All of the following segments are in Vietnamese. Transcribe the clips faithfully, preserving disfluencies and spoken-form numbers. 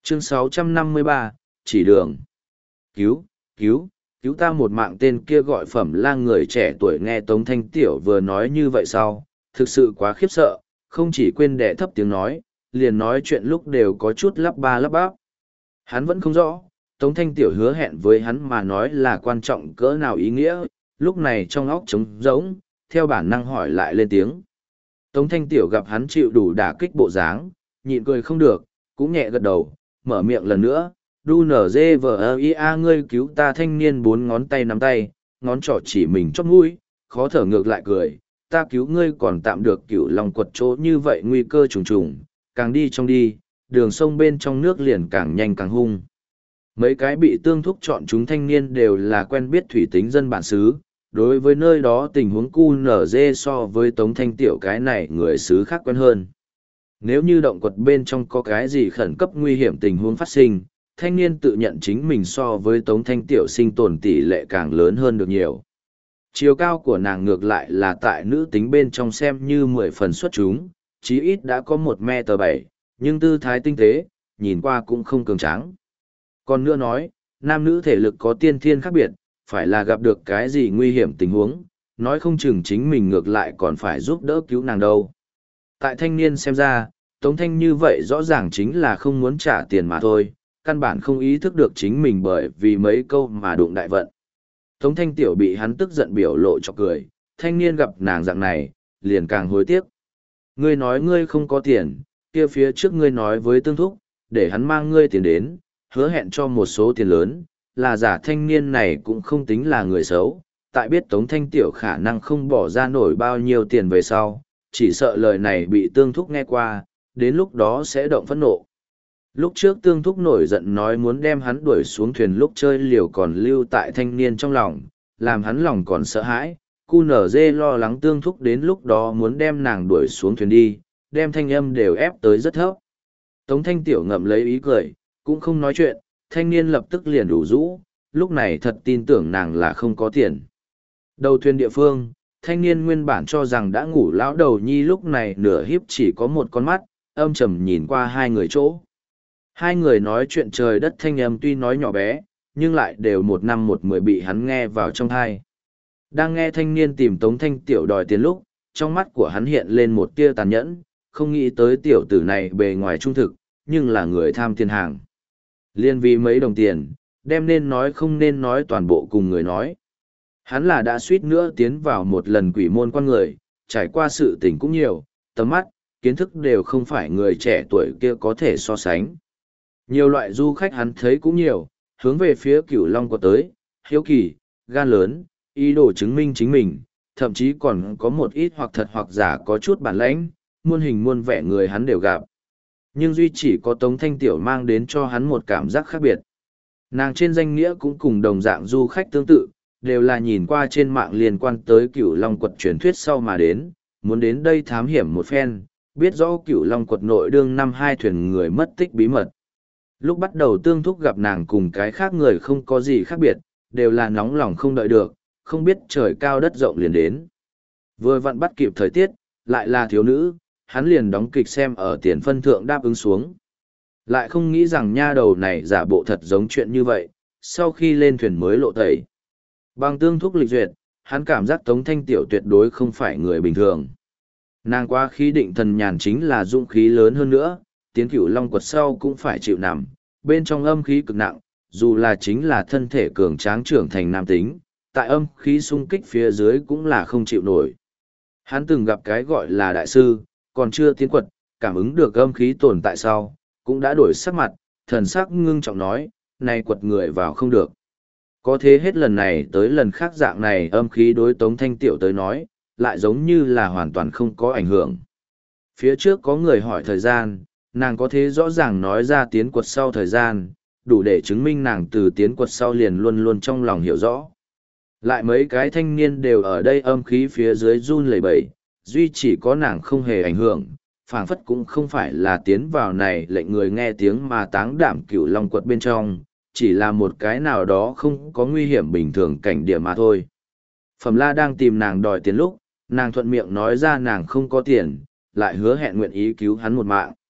Chương sáu trăm năm mươi ba, chỉ đường. Cứu, cứu, cứu ta một mạng. Tên kia gọi Phẩm La người trẻ tuổi nghe Tống Thanh Tiểu vừa nói như vậy sau, thực sự quá khiếp sợ, không chỉ quên đẻ thấp tiếng nói, liền nói chuyện lúc đều có chút lắp ba lắp bắp. Hắn vẫn không rõ, Tống Thanh Tiểu hứa hẹn với hắn mà nói là quan trọng cỡ nào ý nghĩa, lúc này trong óc trống rỗng, theo bản năng hỏi lại lên tiếng. Tống Thanh Tiểu gặp hắn chịu đủ đả kích bộ dáng, nhịn cười không được, cũng nhẹ gật đầu, mở miệng lần nữa, đu nở dê vờ ia ngươi cứu ta. Thanh niên bốn ngón tay nắm tay, ngón trỏ chỉ mình chót mũi, khó thở ngược lại cười, ta cứu ngươi còn tạm được. Cửu Long quật chỗ như vậy nguy cơ trùng trùng, càng đi trong đi, đường sông bên trong nước liền càng nhanh càng hung. Mấy cái bị Tương Thúc chọn chúng thanh niên đều là quen biết thủy tính dân bản xứ, đối với nơi đó tình huống cu nở dê so với Tống Thanh Tiểu cái này người xứ khác quen hơn. Nếu như động quật bên trong có cái gì khẩn cấp nguy hiểm tình huống phát sinh, thanh niên tự nhận chính mình so với Tống Thanh Tiểu sinh tồn tỷ lệ càng lớn hơn được nhiều. Chiều cao của nàng ngược lại là tại nữ tính bên trong xem như mười phần xuất chúng, chí ít đã có một mét bảy, nhưng tư thái tinh tế, nhìn qua cũng không cường tráng. Còn nữa nói, nam nữ thể lực có tiên thiên khác biệt, phải là gặp được cái gì nguy hiểm tình huống, nói không chừng chính mình ngược lại còn phải giúp đỡ cứu nàng đâu. Tại thanh niên xem ra, Tống Thanh như vậy rõ ràng chính là không muốn trả tiền mà thôi, căn bản không ý thức được chính mình bởi vì mấy câu mà đụng đại vận. Tống Thanh Tiểu bị hắn tức giận biểu lộ cho cười, thanh niên gặp nàng dạng này, liền càng hối tiếc. Ngươi nói ngươi không có tiền, kia phía trước ngươi nói với Tương Thúc, để hắn mang ngươi tiền đến, hứa hẹn cho một số tiền lớn, là giả. Thanh niên này cũng không tính là người xấu, tại biết Tống Thanh Tiểu khả năng không bỏ ra nổi bao nhiêu tiền về sau, chỉ sợ lời này bị Tương Thúc nghe qua, đến lúc đó sẽ động phẫn nộ. Lúc trước Tương Thúc nổi giận nói muốn đem hắn đuổi xuống thuyền lúc chơi liều còn lưu tại thanh niên trong lòng, làm hắn lòng còn sợ hãi. Cu nở dê lo lắng Tương Thúc đến lúc đó muốn đem nàng đuổi xuống thuyền đi, đem thanh âm đều ép tới rất thấp. Tống Thanh Tiểu ngậm lấy ý cười, cũng không nói chuyện, thanh niên lập tức liền đủ rũ, lúc này thật tin tưởng nàng là không có tiền. Đầu thuyền địa phương, thanh niên nguyên bản cho rằng đã ngủ lão đầu nhi lúc này nửa hiếp chỉ có một con mắt, âm trầm nhìn qua hai người chỗ. Hai người nói chuyện trời đất thanh âm tuy nói nhỏ bé, nhưng lại đều một năm một mười bị hắn nghe vào trong thai. Đang nghe thanh niên tìm Tống Thanh Tiểu đòi tiền lúc, trong mắt của hắn hiện lên một tia tàn nhẫn, không nghĩ tới tiểu tử này bề ngoài trung thực, nhưng là người tham tiền hàng. Liên vì mấy đồng tiền, đem nên nói không nên nói toàn bộ cùng người nói. Hắn là đã suýt nữa tiến vào một lần quỷ môn quan người, trải qua sự tình cũng nhiều, tầm mắt, kiến thức đều không phải người trẻ tuổi kia có thể so sánh. Nhiều loại du khách hắn thấy cũng nhiều, hướng về phía Cửu Long quật tới, hiếu kỳ, gan lớn, ý đồ chứng minh chính mình, thậm chí còn có một ít hoặc thật hoặc giả có chút bản lãnh, muôn hình muôn vẻ người hắn đều gặp. Nhưng duy chỉ có Tống Thanh Tiểu mang đến cho hắn một cảm giác khác biệt. Nàng trên danh nghĩa cũng cùng đồng dạng du khách tương tự, đều là nhìn qua trên mạng liên quan tới Cửu Long quật truyền thuyết sau mà đến, muốn đến đây thám hiểm một phen, biết rõ Cửu Long quật nội đương năm hai thuyền người mất tích bí mật. Lúc bắt đầu Tương Thúc gặp nàng cùng cái khác người không có gì khác biệt, đều là nóng lòng không đợi được, không biết trời cao đất rộng liền đến. Vừa vặn bắt kịp thời tiết, lại là thiếu nữ, hắn liền đóng kịch xem ở tiền phân thượng đáp ứng xuống. Lại không nghĩ rằng nha đầu này giả bộ thật giống chuyện như vậy, sau khi lên thuyền mới lộ tẩy. Bằng Tương Thúc lịch duyệt, hắn cảm giác Tống Thanh Tiểu tuyệt đối không phải người bình thường. Nàng qua khí định thần nhàn chính là dũng khí lớn hơn nữa, tiến Cửu Long quật sau cũng phải chịu nằm, bên trong âm khí cực nặng, dù là chính là thân thể cường tráng trưởng thành nam tính, tại âm khí xung kích phía dưới cũng là không chịu nổi. Hắn từng gặp cái gọi là đại sư, còn chưa tiến quật, cảm ứng được âm khí tồn tại sau, cũng đã đổi sắc mặt, thần sắc ngưng trọng nói, này quật người vào không được. Có thế hết lần này tới lần khác dạng này âm khí đối Tống Thanh Tiểu tới nói, lại giống như là hoàn toàn không có ảnh hưởng. Phía trước có người hỏi thời gian, nàng có thế rõ ràng nói ra tiến quật sau thời gian, đủ để chứng minh nàng từ tiến quật sau liền luôn luôn trong lòng hiểu rõ. Lại mấy cái thanh niên đều ở đây âm khí phía dưới run lẩy bẩy, duy chỉ có nàng không hề ảnh hưởng, phảng phất cũng không phải là tiến vào này lệnh người nghe tiếng mà táng đảm Cửu Long quật bên trong, chỉ là một cái nào đó không có nguy hiểm bình thường cảnh điểm mà thôi. Phẩm La đang tìm nàng đòi tiền lúc, nàng thuận miệng nói ra nàng không có tiền, lại hứa hẹn nguyện ý cứu hắn một mạng.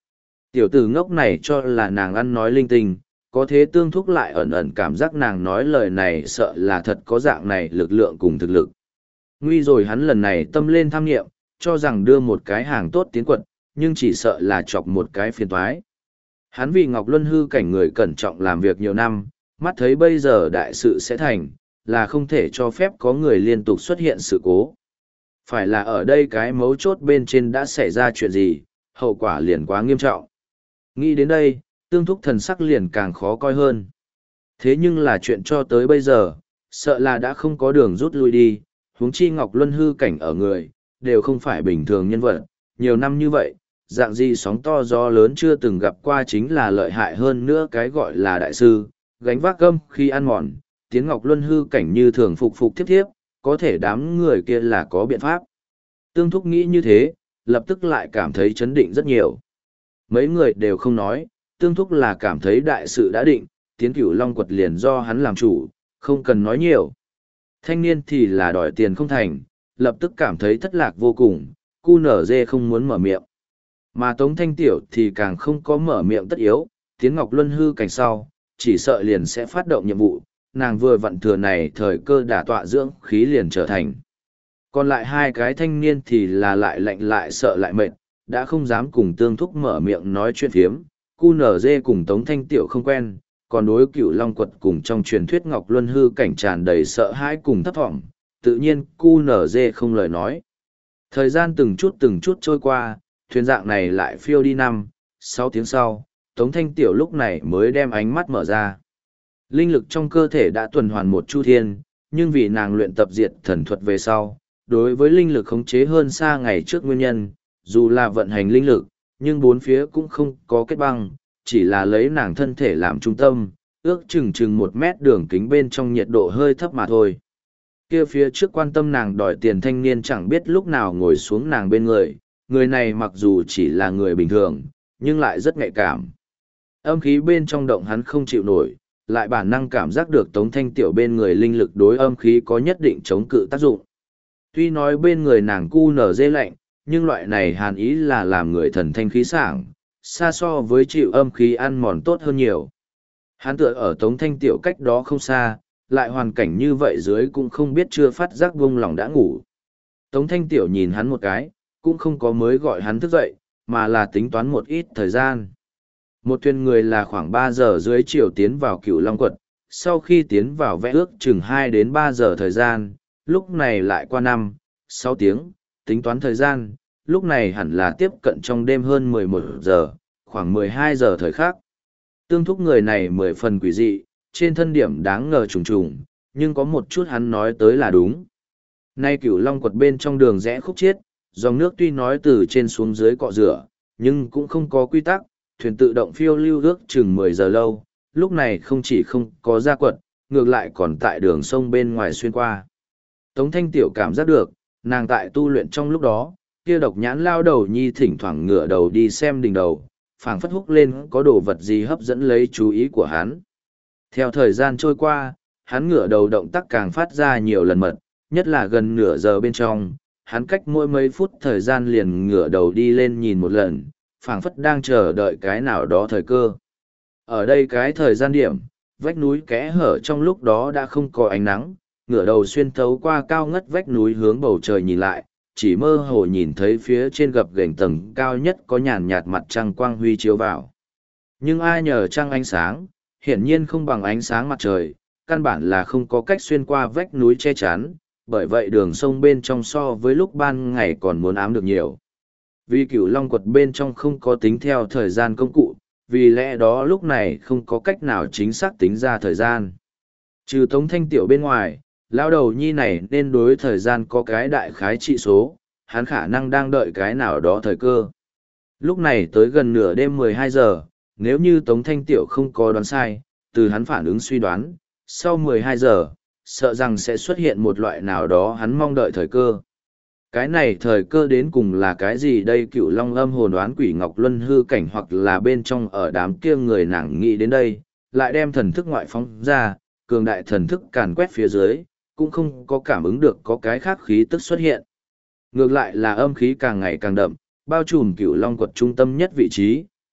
Tiểu tử ngốc này cho là nàng ăn nói linh tinh, có thế Tương Thúc lại ẩn ẩn cảm giác nàng nói lời này sợ là thật có dạng này lực lượng cùng thực lực. Nguy rồi hắn lần này tâm lên tham nghiệm, cho rằng đưa một cái hàng tốt tiến quật, nhưng chỉ sợ là chọc một cái phiền toái. Hắn vì Ngọc Luân hư cảnh người cẩn trọng làm việc nhiều năm, mắt thấy bây giờ đại sự sẽ thành, là không thể cho phép có người liên tục xuất hiện sự cố. Phải là ở đây cái mấu chốt bên trên đã xảy ra chuyện gì, hậu quả liền quá nghiêm trọng. Nghĩ đến đây, Tương Thúc thần sắc liền càng khó coi hơn. Thế nhưng là chuyện cho tới bây giờ, sợ là đã không có đường rút lui đi, huống chi Ngọc Luân hư cảnh ở người, đều không phải bình thường nhân vật, nhiều năm như vậy, dạng gì sóng to gió lớn chưa từng gặp qua chính là lợi hại hơn nữa cái gọi là đại sư, gánh vác gâm khi ăn mòn, tiếng Ngọc Luân hư cảnh như thường phục phục tiếp tiếp, có thể đám người kia là có biện pháp. Tương Thúc nghĩ như thế, lập tức lại cảm thấy chấn định rất nhiều. Mấy người đều không nói, Tương Thúc là cảm thấy đại sự đã định, tiến Cửu Long quật liền do hắn làm chủ, không cần nói nhiều. Thanh niên thì là đòi tiền không thành, lập tức cảm thấy thất lạc vô cùng, cu nở dê không muốn mở miệng. Mà Tống Thanh Tiểu thì càng không có mở miệng tất yếu, tiến Ngọc Luân hư cảnh sau, chỉ sợ liền sẽ phát động nhiệm vụ, nàng vừa vặn thừa này thời cơ đả tọa dưỡng khí liền trở thành. Còn lại hai cái thanh niên thì là lại lạnh lại sợ lại mệt, đã không dám cùng Tương Thúc mở miệng nói chuyện phiếm, cu nở dê cùng Tống Thanh Tiểu không quen, còn đối Cửu Long quật cùng trong truyền thuyết Ngọc Luân hư cảnh tràn đầy sợ hãi cùng thấp thỏm, tự nhiên cu nở dê không lời nói. Thời gian từng chút từng chút trôi qua, thuyền dạng này lại phiêu đi năm, sáu tiếng sau, Tống Thanh Tiểu lúc này mới đem ánh mắt mở ra. Linh lực trong cơ thể đã tuần hoàn một chu thiên, nhưng vì nàng luyện tập diệt thần thuật về sau, đối với linh lực khống chế hơn xa ngày trước nguyên nhân, dù là vận hành linh lực, nhưng bốn phía cũng không có kết băng, chỉ là lấy nàng thân thể làm trung tâm, ước chừng chừng một mét đường kính bên trong nhiệt độ hơi thấp mà thôi. Kia phía trước quan tâm nàng đòi tiền thanh niên chẳng biết lúc nào ngồi xuống nàng bên người, người này mặc dù chỉ là người bình thường, nhưng lại rất nhạy cảm. Âm khí bên trong động hắn không chịu nổi, lại bản năng cảm giác được Tống Thanh Tiểu bên người linh lực đối âm khí có nhất định chống cự tác dụng. Tuy nói bên người nàng cu nở dê lạnh, nhưng loại này hàn ý là làm người thần thanh khí sảng, xa so với chịu âm khí ăn mòn tốt hơn nhiều. Hắn tựa ở Tống Thanh Tiểu cách đó không xa, lại hoàn cảnh như vậy dưới cũng không biết chưa phát giác buông lòng đã ngủ. Tống Thanh Tiểu nhìn hắn một cái, cũng không có mới gọi hắn thức dậy, mà là tính toán một ít thời gian. Một thuyền người là khoảng ba giờ dưới chiều tiến vào Cửu Long quật, sau khi tiến vào vẽ ước chừng hai đến ba giờ thời gian, lúc này lại qua năm, sáu tiếng, tính toán thời gian, lúc này hẳn là tiếp cận trong đêm hơn mười một giờ, khoảng mười hai giờ thời khắc. Tương Thúc người này mười phần quỷ dị, trên thân điểm đáng ngờ trùng trùng, nhưng có một chút hắn nói tới là đúng. Nay Cửu Long quật bên trong đường rẽ khúc chiết, dòng nước tuy nói từ trên xuống dưới cọ rửa, nhưng cũng không có quy tắc, thuyền tự động phiêu lưu ước chừng mười giờ lâu, lúc này không chỉ không có ra quật, ngược lại còn tại đường sông bên ngoài xuyên qua. Tống Thanh Tiểu cảm giác được, nàng tại tu luyện trong lúc đó, kia độc nhãn lao đầu nhi thỉnh thoảng ngửa đầu đi xem đỉnh đầu, phảng phất húc lên có đồ vật gì hấp dẫn lấy chú ý của hắn. Theo thời gian trôi qua, hắn ngửa đầu động tác càng phát ra nhiều lần mật, nhất là gần nửa giờ bên trong, hắn cách mỗi mấy phút thời gian liền ngửa đầu đi lên nhìn một lần, phảng phất đang chờ đợi cái nào đó thời cơ. Ở đây cái thời gian điểm, vách núi kẽ hở trong lúc đó đã không có ánh nắng, ngửa đầu xuyên thấu qua cao ngất vách núi hướng bầu trời nhìn lại, chỉ mơ hồ nhìn thấy phía trên gập ghềnh tầng cao nhất có nhàn nhạt mặt trăng quang huy chiếu vào. Nhưng ai nhờ trăng ánh sáng, hiển nhiên không bằng ánh sáng mặt trời, căn bản là không có cách xuyên qua vách núi che chắn, bởi vậy đường sông bên trong so với lúc ban ngày còn muốn ám được nhiều. Vì Cửu Long quật bên trong không có tính theo thời gian công cụ, vì lẽ đó lúc này không có cách nào chính xác tính ra thời gian. Trừ Tống Thanh Tiểu bên ngoài, lão đầu nhi này nên đối thời gian có cái đại khái trị số, hắn khả năng đang đợi cái nào đó thời cơ. Lúc này tới gần nửa đêm mười hai giờ, nếu như Tống Thanh Tiểu không có đoán sai, từ hắn phản ứng suy đoán, sau mười hai giờ, sợ rằng sẽ xuất hiện một loại nào đó hắn mong đợi thời cơ. Cái này thời cơ đến cùng là cái gì đây? Cựu Long âm hồn đoán quỷ Ngọc Luân hư cảnh hoặc là bên trong ở đám kia người nàng nghĩ đến đây, lại đem thần thức ngoại phóng ra, cường đại thần thức càn quét phía dưới, cũng không có cảm ứng được có cái khác khí tức xuất hiện. Ngược lại là âm khí càng ngày càng đậm, bao trùm Cựu Long quật trung tâm nhất vị trí,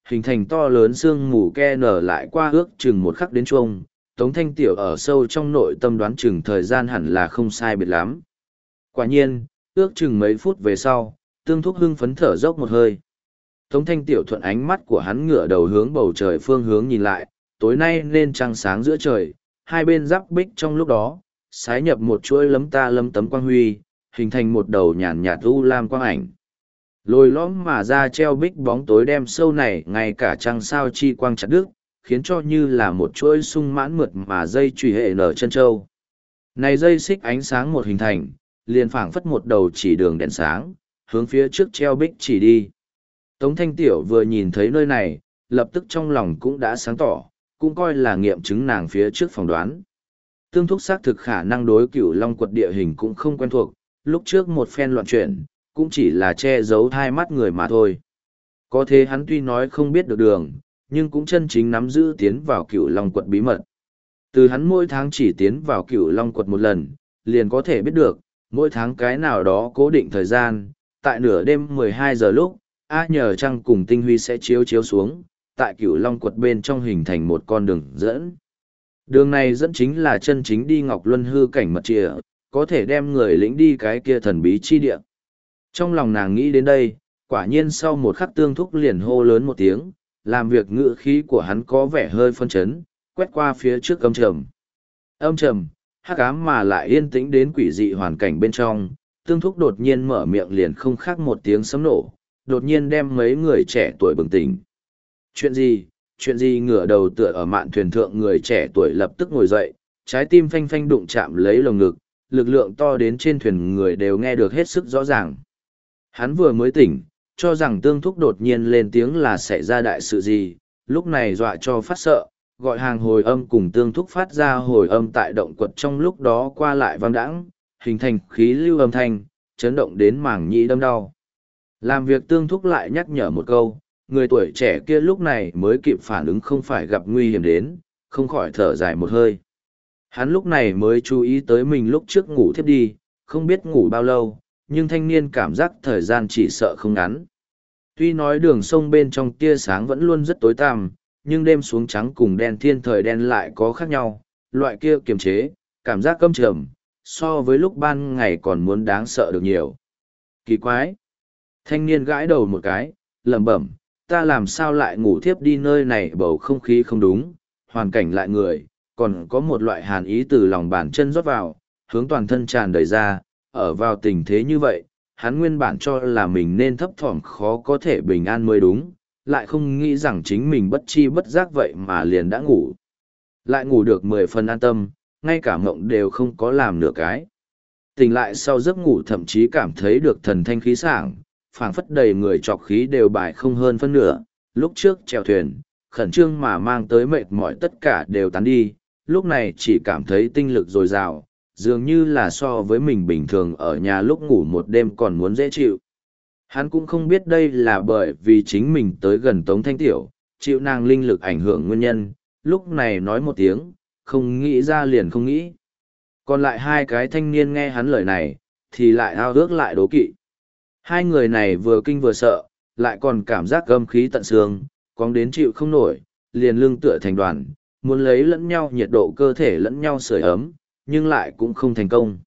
hình thành to lớn sương mù ke nở lại qua ước chừng một khắc đến chuông. Tống Thanh Tiểu ở sâu trong nội tâm đoán chừng thời gian hẳn là không sai biệt lắm. Quả nhiên, ước chừng mấy phút về sau, Tương Thúc hưng phấn thở dốc một hơi. Tống Thanh Tiểu thuận ánh mắt của hắn ngửa đầu hướng bầu trời phương hướng nhìn lại, tối nay nên trăng sáng giữa trời, hai bên giáp bích trong lúc đó, sái nhập một chuỗi lấm ta lấm tấm quang huy, hình thành một đầu nhàn nhạt u lam quang ảnh. Lồi lõm mà ra treo bích bóng tối đem sâu này ngay cả trăng sao chi quang chặt đứt, khiến cho như là một chuỗi sung mãn mượt mà dây chùy hệ nở chân châu. Này dây xích ánh sáng một hình thành, liền phảng phất một đầu chỉ đường đèn sáng, hướng phía trước treo bích chỉ đi. Tống Thanh Tiểu vừa nhìn thấy nơi này, lập tức trong lòng cũng đã sáng tỏ, cũng coi là nghiệm chứng nàng phía trước phỏng đoán. Tương Thúc xác thực khả năng đối Cửu Long quật địa hình cũng không quen thuộc, lúc trước một phen loạn chuyển, cũng chỉ là che giấu hai mắt người mà thôi. Có thế hắn tuy nói không biết được đường, nhưng cũng chân chính nắm giữ tiến vào Cửu Long quật bí mật. Từ hắn mỗi tháng chỉ tiến vào Cửu Long quật một lần, liền có thể biết được, mỗi tháng cái nào đó cố định thời gian, tại nửa đêm mười hai giờ lúc, A nhờ trăng cùng tinh huy sẽ chiếu chiếu xuống, tại Cửu Long quật bên trong hình thành một con đường dẫn. Đường này dẫn chính là chân chính đi Ngọc Luân hư cảnh mật trịa, có thể đem người lĩnh đi cái kia thần bí chi địa. Trong lòng nàng nghĩ đến đây, quả nhiên sau một khắc Tương Thúc liền hô lớn một tiếng, làm việc ngữ khí của hắn có vẻ hơi phân chấn, quét qua phía trước âm trầm. Âm trầm, hắc ám mà lại yên tĩnh đến quỷ dị hoàn cảnh bên trong, Tương Thúc đột nhiên mở miệng liền không khác một tiếng sấm nổ, đột nhiên đem mấy người trẻ tuổi bừng tỉnh. Chuyện gì, chuyện gì ngửa đầu tựa ở mạn thuyền thượng người trẻ tuổi lập tức ngồi dậy, trái tim phanh phanh đụng chạm lấy lồng ngực, lực lượng to đến trên thuyền người đều nghe được hết sức rõ ràng. Hắn vừa mới tỉnh, cho rằng Tương Thúc đột nhiên lên tiếng là xảy ra đại sự gì, lúc này dọa cho phát sợ, gọi hàng hồi âm cùng Tương Thúc phát ra hồi âm tại động quật trong lúc đó qua lại vang đãng, hình thành khí lưu âm thanh, chấn động đến màng nhĩ đâm đau. Làm việc Tương Thúc lại nhắc nhở một câu, người tuổi trẻ kia lúc này mới kịp phản ứng không phải gặp nguy hiểm đến, không khỏi thở dài một hơi. Hắn lúc này mới chú ý tới mình lúc trước ngủ thiếp đi, không biết ngủ bao lâu, nhưng thanh niên cảm giác thời gian chỉ sợ không ngắn. Tuy nói đường sông bên trong tia sáng vẫn luôn rất tối tăm, nhưng đêm xuống trắng cùng đen thiên thời đen lại có khác nhau, loại kia kiềm chế, cảm giác căm trầm, so với lúc ban ngày còn muốn đáng sợ được nhiều. Kỳ quái! Thanh niên gãi đầu một cái, lẩm bẩm, ta làm sao lại ngủ thiếp đi nơi này, bầu không khí không đúng, hoàn cảnh lại người, còn có một loại hàn ý từ lòng bàn chân rót vào, hướng toàn thân tràn đầy ra, ở vào tình thế như vậy, hắn nguyên bản cho là mình nên thấp thỏm khó có thể bình an mới đúng, lại không nghĩ rằng chính mình bất chi bất giác vậy mà liền đã ngủ. Lại ngủ được mười phần an tâm, ngay cả mộng đều không có làm nửa cái. Tỉnh lại sau giấc ngủ thậm chí cảm thấy được thần thanh khí sảng, phảng phất đầy người trọc khí đều bài không hơn phân nửa, lúc trước chèo thuyền, khẩn trương mà mang tới mệt mỏi tất cả đều tán đi, lúc này chỉ cảm thấy tinh lực dồi dào, dường như là so với mình bình thường ở nhà lúc ngủ một đêm còn muốn dễ chịu. Hắn cũng không biết đây là bởi vì chính mình tới gần Tống Thanh Tiểu, chịu nàng linh lực ảnh hưởng nguyên nhân, lúc này nói một tiếng, không nghĩ ra liền không nghĩ. Còn lại hai cái thanh niên nghe hắn lời này, thì lại ao ước lại đố kỵ. Hai người này vừa kinh vừa sợ, lại còn cảm giác gâm khí tận xương, quăng đến chịu không nổi, liền lưng tựa thành đoàn, muốn lấy lẫn nhau nhiệt độ cơ thể lẫn nhau sưởi ấm, nhưng lại cũng không thành công.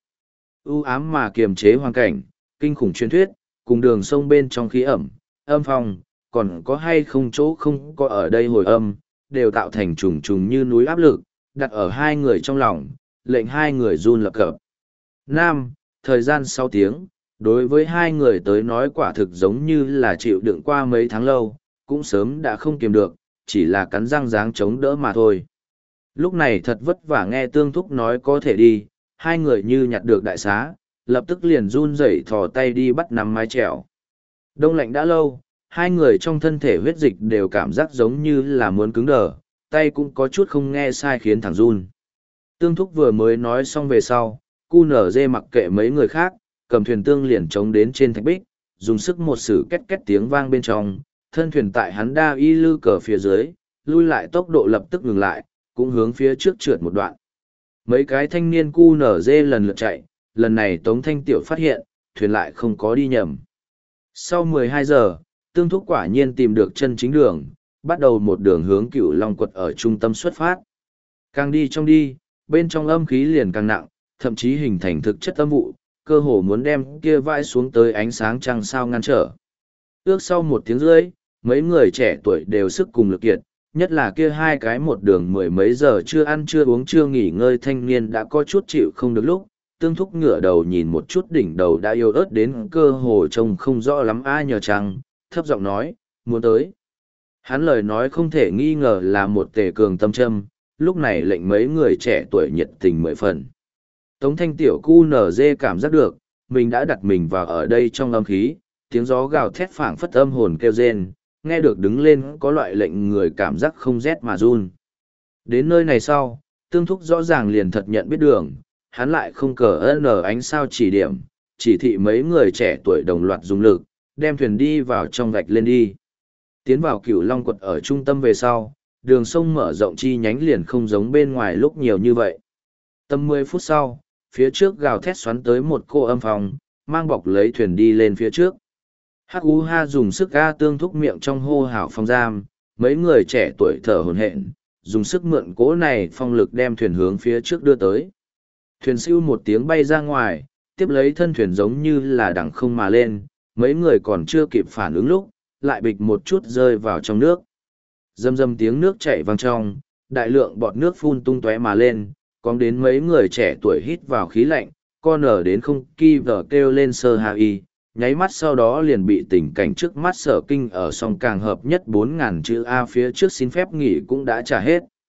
U ám mà kiềm chế hoàn cảnh, kinh khủng truyền thuyết, cùng đường sông bên trong khí ẩm, âm phong, còn có hay không chỗ không có ở đây hồi âm, đều tạo thành trùng trùng như núi áp lực, đặt ở hai người trong lòng, lệnh hai người run lập cập. Nam, thời gian sáu tiếng, đối với hai người tới nói quả thực giống như là chịu đựng qua mấy tháng lâu, cũng sớm đã không kiềm được, chỉ là cắn răng dáng chống đỡ mà thôi. Lúc này thật vất vả nghe Tương Thúc nói có thể đi, hai người như nhặt được đại xá, lập tức liền run rẩy thò tay đi bắt nắm mái chèo. Đông lạnh đã lâu, hai người trong thân thể huyết dịch đều cảm giác giống như là muốn cứng đờ, tay cũng có chút không nghe sai khiến thẳng run. Tương Thúc vừa mới nói xong về sau, cu nở dê mặc kệ mấy người khác, cầm thuyền tương liền chống đến trên thạch bích, dùng sức một sử két két tiếng vang bên trong, thân thuyền tại hắn đa y lư cờ phía dưới, lui lại tốc độ lập tức ngừng lại, cũng hướng phía trước trượt một đoạn. Mấy cái thanh niên cu nở dê lần lượt chạy, lần này Tống Thanh Tiểu phát hiện, thuyền lại không có đi nhầm. Sau mười hai giờ, Tương Thúc quả nhiên tìm được chân chính đường, bắt đầu một đường hướng Cửu Long quật ở trung tâm xuất phát. Càng đi trong đi, bên trong âm khí liền càng nặng, thậm chí hình thành thực chất âm vụ, cơ hồ muốn đem kia vai xuống tới ánh sáng trăng sao ngăn trở. Ước sau một tiếng rưỡi, mấy người trẻ tuổi đều sức cùng lực kiệt, nhất là kia hai cái một đường mười mấy giờ chưa ăn chưa uống chưa nghỉ ngơi thanh niên đã có chút chịu không được lúc, Tương Thúc ngửa đầu nhìn một chút đỉnh đầu đã yếu ớt đến cơ hồ trông không rõ lắm ai nhờ chăng, thấp giọng nói, muốn tới. Hắn lời nói không thể nghi ngờ là một tề cường tâm châm, lúc này lệnh mấy người trẻ tuổi nhiệt tình mười phần. Tống thanh tiểu cu nở dê cảm giác được, mình đã đặt mình vào ở đây trong âm khí, tiếng gió gào thét phảng phất âm hồn kêu rên, nghe được đứng lên có loại lệnh người cảm giác không rét mà run. Đến nơi này sau, Tương Thúc rõ ràng liền thật nhận biết đường, hắn lại không cờ ơn ở ánh sao chỉ điểm, chỉ thị mấy người trẻ tuổi đồng loạt dùng lực, đem thuyền đi vào trong vạch lên đi. Tiến vào Cửu Long quật ở trung tâm về sau, đường sông mở rộng chi nhánh liền không giống bên ngoài lúc nhiều như vậy. Tầm mười phút sau, phía trước gào thét xoắn tới một cô âm phòng, mang bọc lấy thuyền đi lên phía trước. Hắc U Ha dùng sức ga Tương Thúc miệng trong hô hào phong giam, mấy người trẻ tuổi thở hổn hển, dùng sức mượn cỗ này phong lực đem thuyền hướng phía trước đưa tới. Thuyền siêu một tiếng bay ra ngoài, tiếp lấy thân thuyền giống như là đằng không mà lên, mấy người còn chưa kịp phản ứng lúc, lại bịch một chút rơi vào trong nước. Rầm rầm tiếng nước chảy vang trong, đại lượng bọt nước phun tung tóe mà lên, còn đến mấy người trẻ tuổi hít vào khí lạnh, con ở đến không kỳ vờ kêu lên sơ hà y, nháy mắt sau đó liền bị tình cảnh trước mắt sở kinh ở song càng hợp nhất bốn ngàn chữ A phía trước xin phép nghỉ cũng đã trả hết.